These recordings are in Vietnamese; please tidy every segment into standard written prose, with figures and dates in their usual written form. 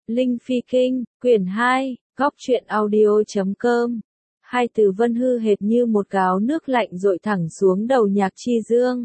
Linh Phi Kinh, quyển 2, góc truyện audio.com. Hai từ Vân Hư hệt như một gáo nước lạnh dội thẳng xuống đầu Nhạc Chi Dương.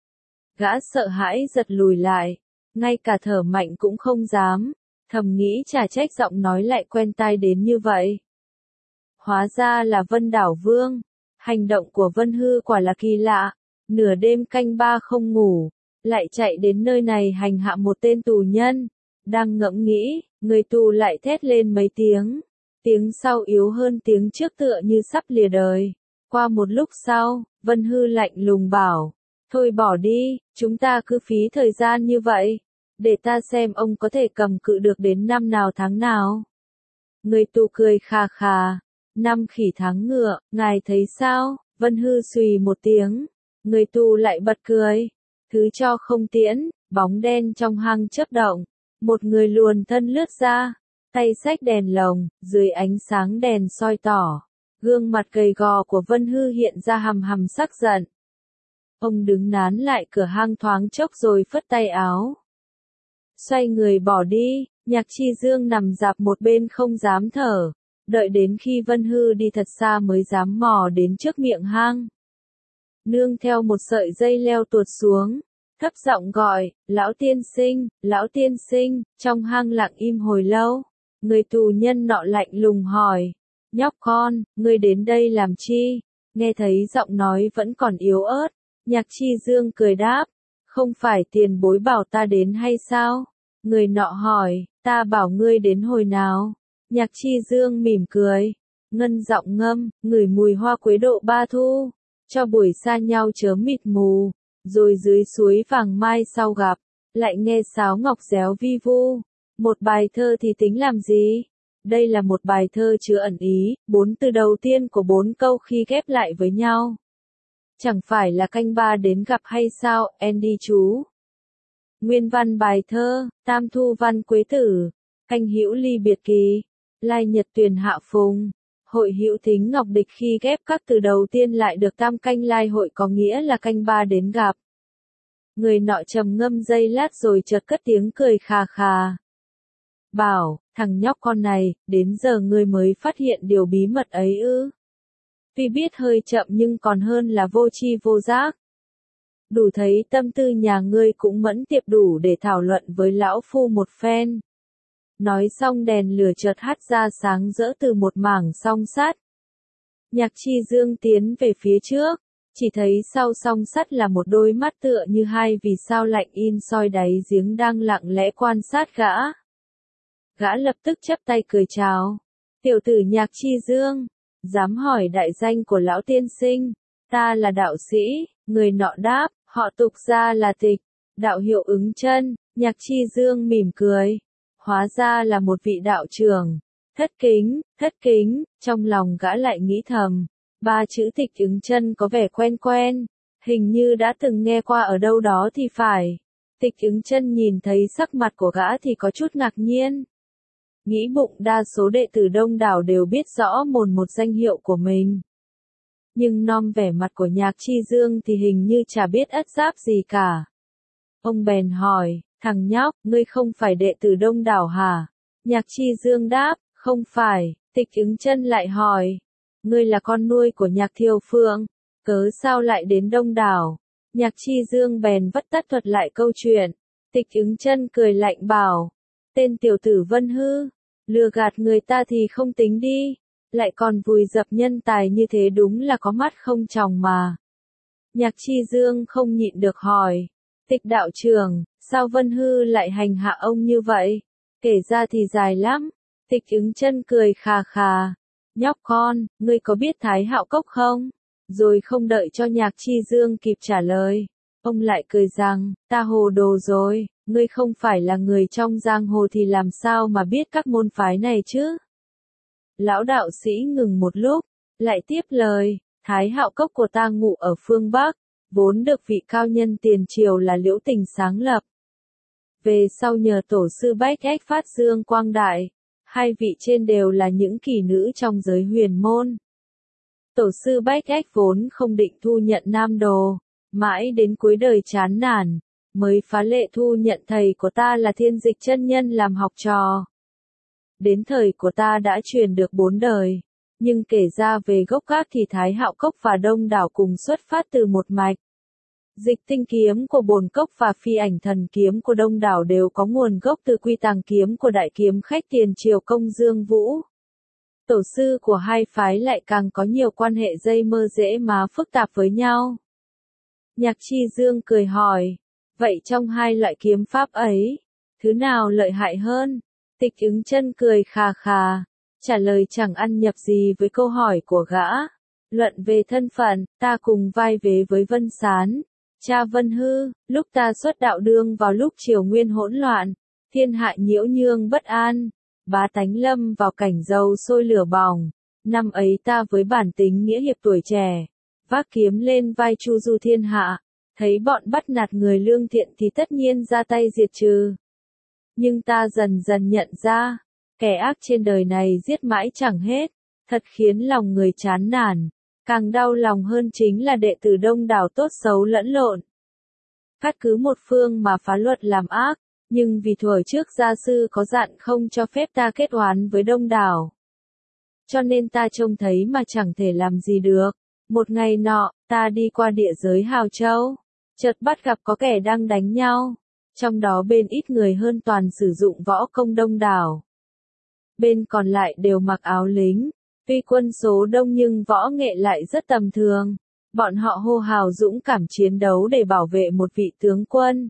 Gã sợ hãi giật lùi lại, ngay cả thở mạnh cũng không dám, thầm nghĩ chả trách giọng nói lại quen tai đến như vậy. Hóa ra là Vân Đảo Vương. Hành động của Vân Hư quả là kỳ lạ, nửa đêm canh ba không ngủ, lại chạy đến nơi này hành hạ một tên tù nhân. Đang ngẫm nghĩ, người tù lại thét lên mấy tiếng. Tiếng sau yếu hơn tiếng trước tựa như sắp lìa đời. Qua một lúc sau, Vân Hư lạnh lùng bảo, thôi bỏ đi, chúng ta cứ phí thời gian như vậy. Để ta xem ông có thể cầm cự được đến năm nào tháng nào. Người tù cười khà khà, năm khỉ tháng ngựa, ngài thấy sao? Vân Hư xùy một tiếng, người tù lại bật cười. Thứ cho không tiễn, bóng đen trong hang chớp động. Một người luồn thân lướt ra, tay xách đèn lồng, dưới ánh sáng đèn soi tỏ. Gương mặt gầy gò của Vân Hư hiện ra hầm hầm sắc giận. Ông đứng nán lại cửa hang thoáng chốc rồi phất tay áo. Xoay người bỏ đi, Nhạc Chi Dương nằm rạp một bên không dám thở. Đợi đến khi Vân Hư đi thật xa mới dám mò đến trước miệng hang. Nương theo một sợi dây leo tuột xuống. Thấp giọng gọi, lão tiên sinh, trong hang lặng im hồi lâu. Người tù nhân nọ lạnh lùng hỏi, nhóc con, ngươi đến đây làm chi? Nghe thấy giọng nói vẫn còn yếu ớt, Nhạc Chi Dương cười đáp, không phải tiền bối bảo ta đến hay sao? Người nọ hỏi, ta bảo ngươi đến hồi nào? Nhạc Chi Dương mỉm cười, ngân giọng ngâm, ngửi mùi hoa quế độ ba thu, cho buổi xa nhau chớ mịt mù. Rồi dưới suối vàng mai sau gặp, lại nghe sáo ngọc réo vi vu. Một bài thơ thì tính làm gì? Đây là một bài thơ chứa ẩn ý, 4 từ đầu tiên của 4 câu khi ghép lại với nhau. Chẳng phải là canh ba đến gặp hay sao, Andy chú? Nguyên văn bài thơ, tam thu văn quế tử, canh hữu ly biệt kỳ, lai nhật tuyền hạ phùng. Hội hữu thính ngọc địch khi ghép các từ đầu tiên lại được tam canh lai hội có nghĩa là canh ba đến gặp. Người nọ trầm ngâm giây lát rồi chợt cất tiếng cười khà khà. Bảo, thằng nhóc con này, đến giờ ngươi mới phát hiện điều bí mật ấy ư? Tuy biết hơi chậm nhưng còn hơn là vô tri vô giác. Đủ thấy tâm tư nhà ngươi cũng mẫn tiệp đủ để thảo luận với lão phu một phen. Nói xong đèn lửa chợt hắt ra sáng rỡ từ một mảng song sắt. Nhạc Chi Dương tiến về phía trước, chỉ thấy sau song sắt là một đôi mắt tựa như hai vì sao lạnh in soi đáy giếng đang lặng lẽ quan sát gã. Gã lập tức chắp tay cười chào. Tiểu tử Nhạc Chi Dương, dám hỏi đại danh của lão tiên sinh? Ta là đạo sĩ, người nọ đáp, họ tục ra là Tịch, đạo hiệu Ứng Chân. Nhạc Chi Dương mỉm cười. Hóa ra là một vị đạo trưởng. Thất kính, trong lòng gã lại nghĩ thầm. Ba chữ Tịch Ứng Chân có vẻ quen quen. Hình như đã từng nghe qua ở đâu đó thì phải. Tịch Ứng Chân nhìn thấy sắc mặt của gã thì có chút ngạc nhiên. Nghĩ bụng đa số đệ tử đông đảo đều biết rõ một danh hiệu của mình. Nhưng nom vẻ mặt của Nhạc Chi Dương thì hình như chả biết ất giáp gì cả. Ông bèn hỏi, thằng nhóc, ngươi không phải đệ tử đông đảo hả? Nhạc Chi Dương đáp, không phải. Tịch Ứng Chân lại hỏi, ngươi là con nuôi của Nhạc Thiều Phượng, cớ sao lại đến đông đảo? Nhạc Chi Dương bèn vắt tắt thuật lại câu chuyện. Tịch Ứng Chân cười lạnh bảo, tên tiểu tử Vân Hư, lừa gạt người ta thì không tính đi, lại còn vùi dập nhân tài như thế đúng là có mắt không tròng mà. Nhạc Chi Dương không nhịn được hỏi, Tịch đạo trưởng, sao Vân Hư lại hành hạ ông như vậy? Kể ra thì dài lắm. Tịch Ứng Chân cười khà khà. Nhóc con, ngươi có biết Thái Hạo Cốc không? Rồi không đợi cho Nhạc Chi Dương kịp trả lời. Ông lại cười rằng, ta hồ đồ rồi, ngươi không phải là người trong giang hồ thì làm sao mà biết các môn phái này chứ? Lão đạo sĩ ngừng một lúc, lại tiếp lời, Thái Hạo Cốc của ta ngụ ở phương Bắc, vốn được vị cao nhân tiền triều là Liễu Tình sáng lập. Về sau nhờ tổ sư Bách Ách phát dương quang đại, hai vị trên đều là những kỳ nữ trong giới huyền môn. Tổ sư Bách Ách vốn không định thu nhận nam đồ, mãi đến cuối đời chán nản, mới phá lệ thu nhận thầy của ta là Thiên Dịch chân nhân làm học trò. đến thời của ta đã truyền được 4 đời. Nhưng kể ra về gốc gác thì Thái Hạo Cốc và Đông Đảo cùng xuất phát từ một mạch. Dịch tinh kiếm của Bồn Cốc và phi ảnh thần kiếm của Đông Đảo đều có nguồn gốc từ quy tàng kiếm của đại kiếm khách tiền triều Công Dương Vũ. Tổ sư của hai phái lại càng có nhiều quan hệ dây mơ dễ má phức tạp với nhau. Nhạc Chi Dương cười hỏi, vậy trong hai loại kiếm pháp ấy, thứ nào lợi hại hơn? Tịch Ứng Chân cười khà khà, trả lời chẳng ăn nhập gì với câu hỏi của gã. Luận về thân phận, ta cùng vai vế với Vân Sán, cha Vân Hư, lúc ta xuất đạo đương vào lúc triều nguyên hỗn loạn, thiên hạ nhiễu nhương bất an, bá tánh lâm vào cảnh dầu sôi lửa bỏng. Năm ấy ta với bản tính nghĩa hiệp tuổi trẻ, vác kiếm lên vai chu du thiên hạ, thấy bọn bắt nạt người lương thiện thì tất nhiên ra tay diệt trừ. Nhưng ta dần dần nhận ra, kẻ ác trên đời này giết mãi chẳng hết, thật khiến lòng người chán nản. Càng đau lòng hơn chính là đệ tử Đông Đảo tốt xấu lẫn lộn. Cắt cứ một phương mà phá luật làm ác, nhưng vì thuở trước gia sư có dặn không cho phép ta kết oán với Đông Đảo. Cho nên ta trông thấy mà chẳng thể làm gì được. Một ngày nọ, ta đi qua địa giới Hào Châu, chợt bắt gặp có kẻ đang đánh nhau. Trong đó bên ít người hơn toàn sử dụng võ công Đông Đảo. Bên còn lại đều mặc áo lính. Tuy quân số đông nhưng võ nghệ lại rất tầm thường. Bọn họ hô hào dũng cảm chiến đấu để bảo vệ một vị tướng quân.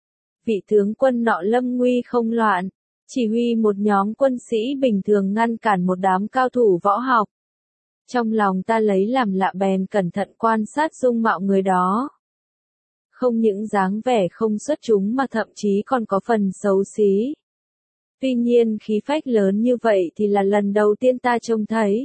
Vị tướng quân nọ lâm nguy không loạn, chỉ huy một nhóm quân sĩ bình thường ngăn cản một đám cao thủ võ học. Trong lòng ta lấy làm lạ bèn cẩn thận quan sát dung mạo người đó. Không những dáng vẻ không xuất chúng mà thậm chí còn có phần xấu xí. Tuy nhiên khí phách lớn như vậy thì là lần đầu tiên ta trông thấy.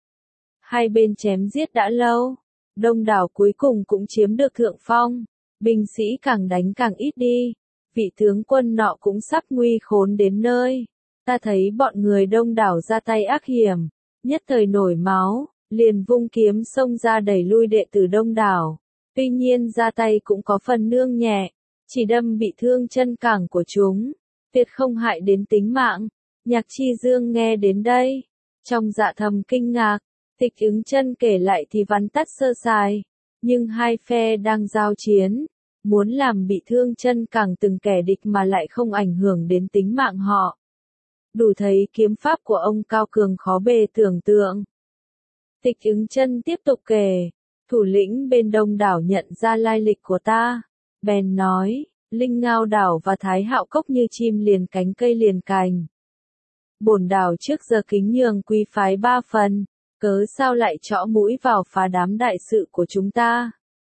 Hai bên chém giết đã lâu, Đông Đảo cuối cùng cũng chiếm được thượng phong, binh sĩ càng đánh càng ít đi, vị tướng quân nọ cũng sắp nguy khốn đến nơi. Ta thấy bọn người Đông Đảo ra tay ác hiểm, nhất thời nổi máu, liền vung kiếm xông ra đẩy lui đệ tử Đông Đảo. Tuy nhiên ra tay cũng có phần nương nhẹ, chỉ đâm bị thương chân cẳng của chúng, tuyệt không hại đến tính mạng. Nhạc Chi Dương nghe đến đây, trong dạ thầm kinh ngạc. Tịch Ứng Chân kể lại thì vắn tắt sơ sài, nhưng hai phe đang giao chiến, muốn làm bị thương chân cẳng từng kẻ địch mà lại không ảnh hưởng đến tính mạng họ. Đủ thấy kiếm pháp của ông cao cường khó bề tưởng tượng. Tịch Ứng Chân tiếp tục kể, thủ lĩnh bên Đông Đảo nhận ra lai lịch của ta, bèn nói, Linh Ngao Đảo và Thái Hạo Cốc như chim liền cánh cây liền cành. Bổn đảo trước giờ kính nhường quý phái 3 phần. Cớ sao lại trõ mũi vào phá đám đại sự của chúng ta?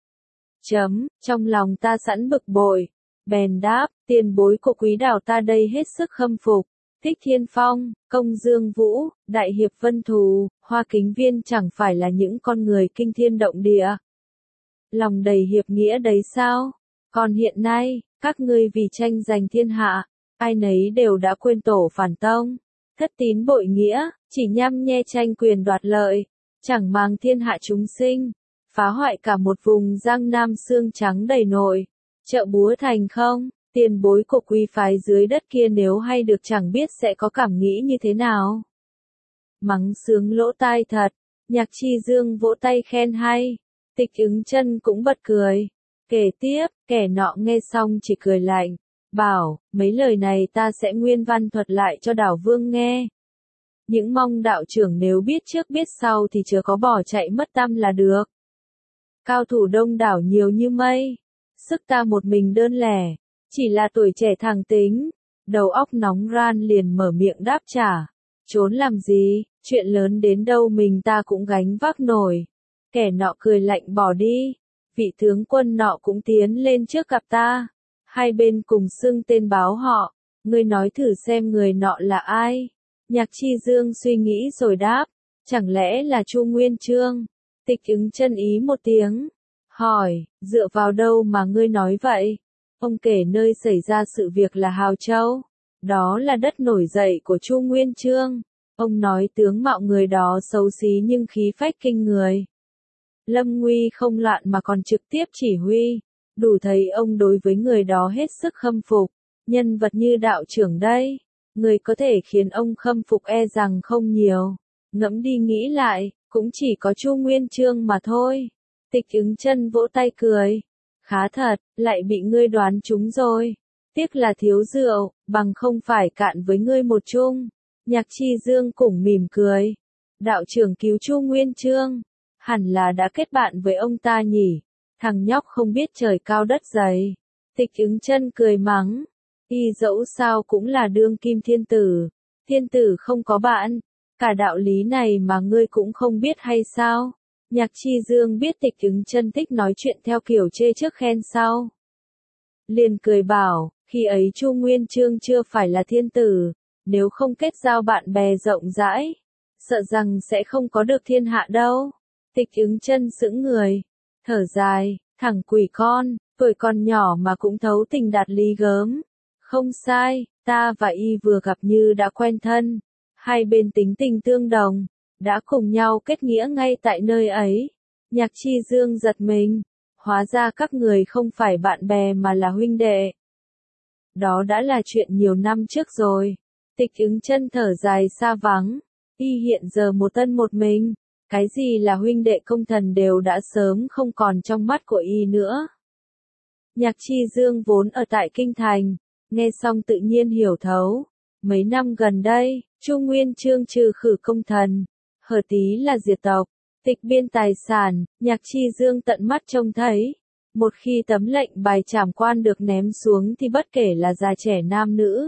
Trong lòng ta sẵn bực bội, bèn đáp, tiền bối của quý đảo ta đây hết sức khâm phục, Thích Thiên Phong, Công Dương Vũ, Đại Hiệp Vân Thù, Hoa Kính Viên chẳng phải là những con người kinh thiên động địa. Lòng đầy hiệp nghĩa đấy sao? Còn hiện nay, các ngươi vì tranh giành thiên hạ, ai nấy đều đã quên tổ phản tông, thất tín bội nghĩa, chỉ nhăm nhe tranh quyền đoạt lợi, chẳng màng thiên hạ chúng sinh, phá hoại cả một vùng Giang Nam xương trắng đầy nội, chợ búa thành không, tiền bối của quý phái dưới đất kia nếu hay được chẳng biết sẽ có cảm nghĩ như thế nào. Mắng sướng lỗ tai thật, Nhạc Chi Dương vỗ tay khen hay, Tịch Ứng Chân cũng bật cười. Kể tiếp, kẻ nọ nghe xong chỉ cười lạnh, bảo, mấy lời này ta sẽ nguyên văn thuật lại cho đảo vương nghe. Những mong đạo trưởng nếu biết trước biết sau thì chớ có bỏ chạy mất tăm là được. Cao thủ Đông Đảo nhiều như mây, sức ta một mình đơn lẻ, chỉ là tuổi trẻ thẳng tính, đầu óc nóng ran liền mở miệng đáp trả. Trốn làm gì, chuyện lớn đến đâu mình ta cũng gánh vác nổi. Kẻ nọ cười lạnh bỏ đi, vị tướng quân nọ cũng tiến lên trước gặp ta. Hai bên cùng xưng tên báo họ, ngươi nói thử xem người nọ là ai. Nhạc Chi Dương suy nghĩ rồi đáp, chẳng lẽ là Chu Nguyên Chương? Tịch Ứng Chân ý một tiếng, hỏi, dựa vào đâu mà ngươi nói vậy? Ông kể nơi xảy ra sự việc là Hào Châu, đó là đất nổi dậy của Chu Nguyên Chương. Ông nói tướng mạo người đó xấu xí nhưng khí phách kinh người. Lâm nguy không loạn mà còn trực tiếp chỉ huy, đủ thấy ông đối với người đó hết sức khâm phục. Nhân vật như đạo trưởng đây, Người có thể khiến ông khâm phục e rằng không nhiều. Ngẫm đi nghĩ lại, cũng chỉ có Chu Nguyên Chương mà thôi. Tịch Ứng Chân vỗ tay cười. Khá thật, lại bị ngươi đoán trúng rồi. Tiếc là thiếu rượu, bằng không phải cạn với ngươi một chung. Nhạc Chi Dương cũng mỉm cười. Đạo trưởng cứu Chu Nguyên Chương, hẳn là đã kết bạn với ông ta nhỉ. Thằng nhóc không biết trời cao đất dày. Tịch Ứng Chân cười mắng. Y dẫu sao cũng là đương kim thiên tử. Thiên tử không có bạn. Cả đạo lý này mà ngươi cũng không biết hay sao? Nhạc Chi Dương biết Tịch Ứng Chân thích nói chuyện theo kiểu chê trước khen sau. Liền cười bảo, khi ấy Chu Nguyên Chương chưa phải là thiên tử, nếu không kết giao bạn bè rộng rãi, sợ rằng sẽ không có được thiên hạ đâu. Tịch Ứng Chân sững người, thở dài, thằng quỷ con, tuổi còn nhỏ mà cũng thấu tình đạt lý gớm. Không sai, ta và y vừa gặp như đã quen thân, hai bên tính tình tương đồng, đã cùng nhau kết nghĩa ngay tại nơi ấy. Nhạc Chi Dương giật mình, hóa ra các người không phải bạn bè mà là huynh đệ. Đó đã là chuyện nhiều năm trước rồi. Tịch Ứng Chân thở dài xa vắng, y hiện giờ một thân một mình, cái gì là huynh đệ công thần đều đã sớm không còn trong mắt của y nữa. Nhạc Chi Dương vốn ở tại Kinh Thành, nghe xong tự nhiên hiểu thấu. Mấy năm gần đây, Chu Nguyên Chương trừ khử công thần, Hở Tí là diệt tộc, tịch biên tài sản, Nhạc Chi Dương tận mắt trông thấy. Một khi tấm lệnh bài trảm quan được ném xuống thì bất kể là già trẻ nam nữ,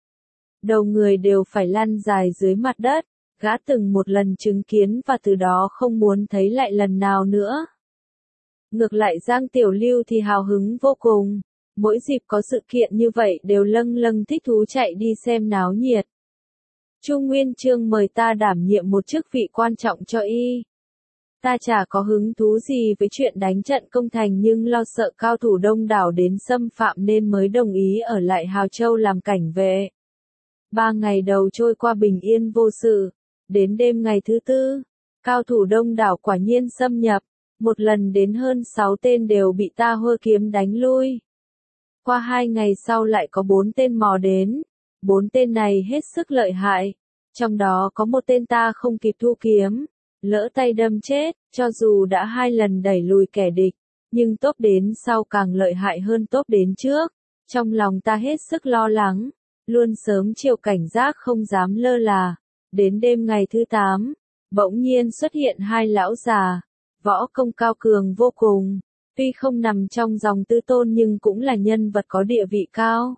đầu người đều phải lăn dài dưới mặt đất. Gã từng một lần chứng kiến và từ đó không muốn thấy lại lần nào nữa. Ngược lại Giang Tiểu Lưu thì hào hứng vô cùng. Mỗi dịp có sự kiện như vậy đều lâng lâng thích thú chạy đi xem náo nhiệt. Chu Nguyên Chương mời ta đảm nhiệm một chức vị quan trọng cho y. Ta chả có hứng thú gì với chuyện đánh trận công thành nhưng lo sợ cao thủ đông đảo đến xâm phạm nên mới đồng ý ở lại Hào Châu làm cảnh vệ. 3 ngày đầu trôi qua bình yên vô sự. Đến đêm ngày thứ tư, cao thủ đông đảo quả nhiên xâm nhập. Một lần đến hơn 6 tên đều bị ta hơ kiếm đánh lui. Qua 2 ngày sau lại có 4 tên mò đến. 4 tên này hết sức lợi hại. Trong đó có một tên ta không kịp thu kiếm, lỡ tay đâm chết, cho dù đã 2 lần đẩy lùi kẻ địch, nhưng tốp đến sau càng lợi hại hơn tốp đến trước. Trong lòng ta hết sức lo lắng, luôn sớm chiều cảnh giác không dám lơ là. Đến đêm ngày thứ 8, bỗng nhiên xuất hiện 2 lão già, võ công cao cường vô cùng, tuy không nằm trong dòng tư tôn nhưng cũng là nhân vật có địa vị cao.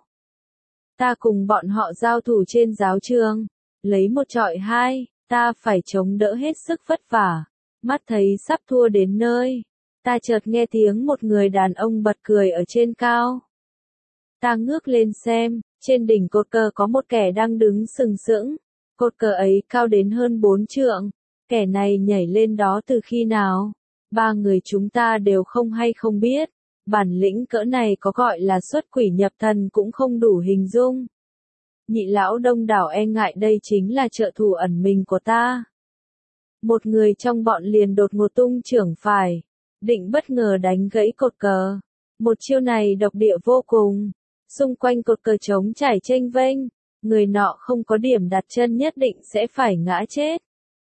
Ta cùng bọn họ giao thủ trên giáo trường, lấy 1 chọi 2, ta phải chống đỡ hết sức vất vả, mắt thấy sắp thua đến nơi. Ta chợt nghe tiếng một người đàn ông bật cười ở trên cao. Ta ngước lên xem, trên đỉnh cột cờ có một kẻ đang đứng sừng sững. Cột cờ ấy cao đến hơn 4 trượng, kẻ này nhảy lên đó từ khi nào? 3 người chúng ta đều không hay không biết, bản lĩnh cỡ này có gọi là xuất quỷ nhập thần cũng không đủ hình dung. Nhị lão đông đảo e ngại đây chính là trợ thủ ẩn mình của ta. Một người trong bọn liền đột ngột tung chưởng phải, định bất ngờ đánh gãy cột cờ. Một chiêu này độc địa vô cùng, xung quanh cột cờ trống trải chênh vênh. Người nọ không có điểm đặt chân nhất định sẽ phải ngã chết.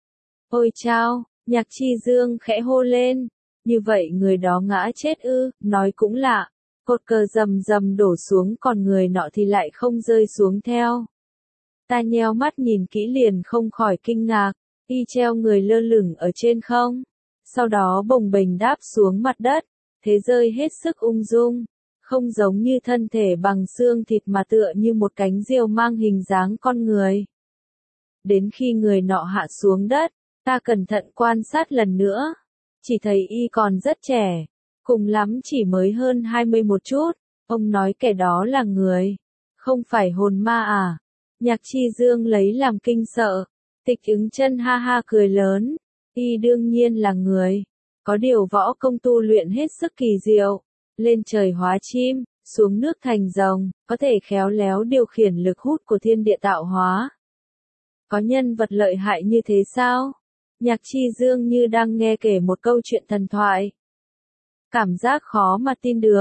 Ôi chao, Nhạc Chi Dương khẽ hô lên. Như vậy người đó ngã chết ư, nói cũng lạ. Cột cờ rầm rầm đổ xuống còn người nọ thì lại không rơi xuống theo. Ta nheo mắt nhìn kỹ liền không khỏi kinh ngạc, y treo người lơ lửng ở trên không. Sau đó bồng bềnh đáp xuống mặt đất, thế rơi hết sức ung dung. Không giống như thân thể bằng xương thịt mà tựa như một cánh diều mang hình dáng con người. Đến khi người nọ hạ xuống đất, ta cẩn thận quan sát lần nữa, chỉ thấy y còn rất trẻ, cùng lắm chỉ mới hơn 20 một chút. Ông nói kẻ đó là người, không phải hồn ma à? Nhạc Chi Dương lấy làm kinh sợ. Tịch Ứng Chân ha ha cười lớn, y đương nhiên là người, có điều võ công tu luyện hết sức kỳ diệu. Lên trời hóa chim, xuống nước thành rồng, có thể khéo léo điều khiển lực hút của thiên địa tạo hóa. Có nhân vật lợi hại như thế sao? Nhạc Chi Dương như đang nghe kể một câu chuyện thần thoại. Cảm giác khó mà tin được.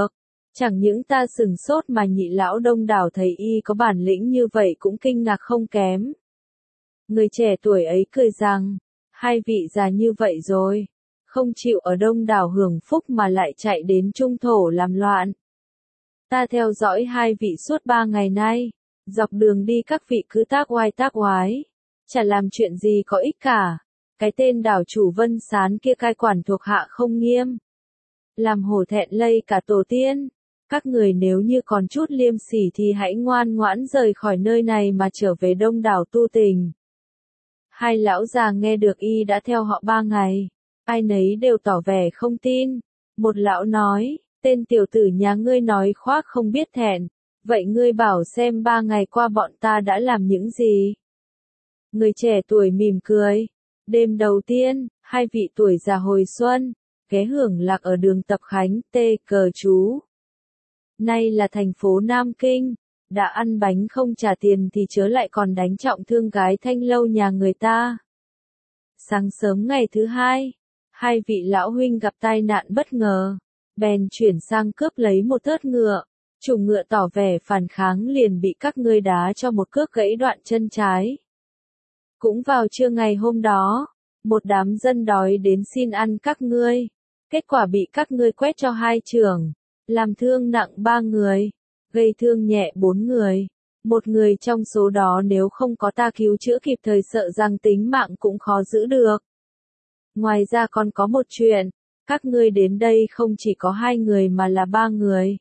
Chẳng những ta sừng sốt mà Nhị lão Đông Đảo thấy y có bản lĩnh như vậy cũng kinh ngạc không kém. Người trẻ tuổi ấy cười rằng, hai vị già như vậy rồi, không chịu ở Đông Đảo hưởng phúc mà lại chạy đến Trung Thổ làm loạn. Ta theo dõi hai vị suốt 3 ngày nay, dọc đường đi các vị cứ tác oái, chả làm chuyện gì có ích cả. Cái tên đảo chủ Vân Sán kia cai quản thuộc hạ không nghiêm, làm hổ thẹn lây cả tổ tiên. Các người nếu như còn chút liêm sỉ thì hãy ngoan ngoãn rời khỏi nơi này mà trở về Đông Đảo tu tình. Hai lão già nghe được y đã theo họ 3 ngày, ai nấy đều tỏ vẻ không tin. Một lão nói, tên tiểu tử nhà ngươi nói khoác không biết thẹn, vậy ngươi bảo xem 3 ngày qua bọn ta đã làm những gì. Người trẻ tuổi mỉm cười. Đêm đầu tiên, hai vị tuổi già hồi xuân, ghé hưởng lạc ở đường Tập Khánh, tê cờ chú. Nay là thành phố Nam Kinh, đã ăn bánh không trả tiền thì chớ lại còn đánh trọng thương gái Thanh Lâu nhà người ta. Sáng sớm ngày thứ hai, hai vị lão huynh gặp tai nạn bất ngờ, bèn chuyển sang cướp lấy một thớt ngựa. Chủ ngựa tỏ vẻ phản kháng liền bị các ngươi đá cho một cước gãy đoạn chân trái. Cũng vào trưa ngày hôm đó, một đám dân đói đến xin ăn các ngươi. Kết quả bị các ngươi quét cho 2 chưởng, làm thương nặng 3 người, gây thương nhẹ 4 người. Một người trong số đó nếu không có ta cứu chữa kịp thời sợ rằng tính mạng cũng khó giữ được. Ngoài ra còn có một chuyện, các ngươi đến đây không chỉ có 2 người mà là 3 người.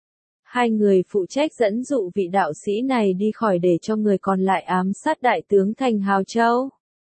2 người phụ trách dẫn dụ vị đạo sĩ này đi khỏi để cho người còn lại ám sát đại tướng thành Hào Châu.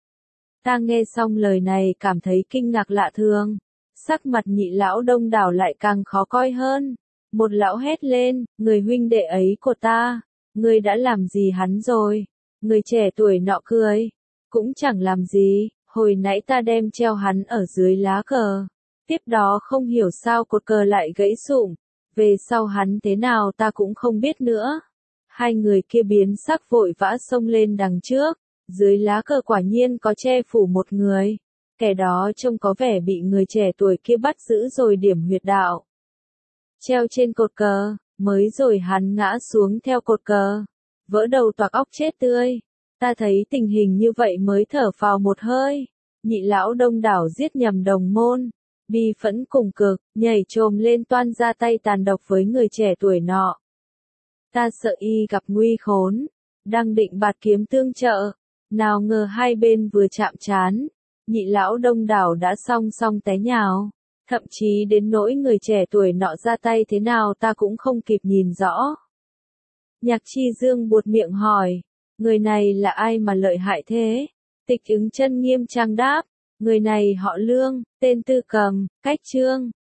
Ta nghe xong lời này cảm thấy kinh ngạc lạ thường. Sắc mặt Nhị lão Đông Đảo lại càng khó coi hơn. Một lão hét lên, người huynh đệ ấy của ta, ngươi đã làm gì hắn rồi? Người trẻ tuổi nọ cười, cũng chẳng làm gì, hồi nãy ta đem treo hắn ở dưới lá cờ. Tiếp đó không hiểu sao cột cờ lại gãy sụm, về sau hắn thế nào ta cũng không biết nữa. Hai người kia biến sắc vội vã xông lên đằng trước, dưới lá cờ quả nhiên có che phủ một người. Kẻ đó trông có vẻ bị người trẻ tuổi kia bắt giữ rồi điểm huyệt đạo. Treo trên cột cờ, mới rồi hắn ngã xuống theo cột cờ, vỡ đầu toạc óc chết tươi. Ta thấy tình hình như vậy mới thở phào một hơi. Nhị lão Đông Đảo giết nhầm đồng môn, bi phẫn cùng cực, nhảy chồm lên toan ra tay tàn độc với người trẻ tuổi nọ. Ta sợ y gặp nguy khốn, đang định bạt kiếm tương trợ, nào ngờ hai bên vừa chạm trán, Nhị lão Đông Đảo đã song song té nhào. Thậm chí đến nỗi người trẻ tuổi nọ ra tay thế nào ta cũng không kịp nhìn rõ. Nhạc Chi Dương buột miệng hỏi, người này là ai mà lợi hại thế? Tịch Ứng Chân nghiêm trang đáp, người này họ Lương, tên Tư Cầm, cách Trương,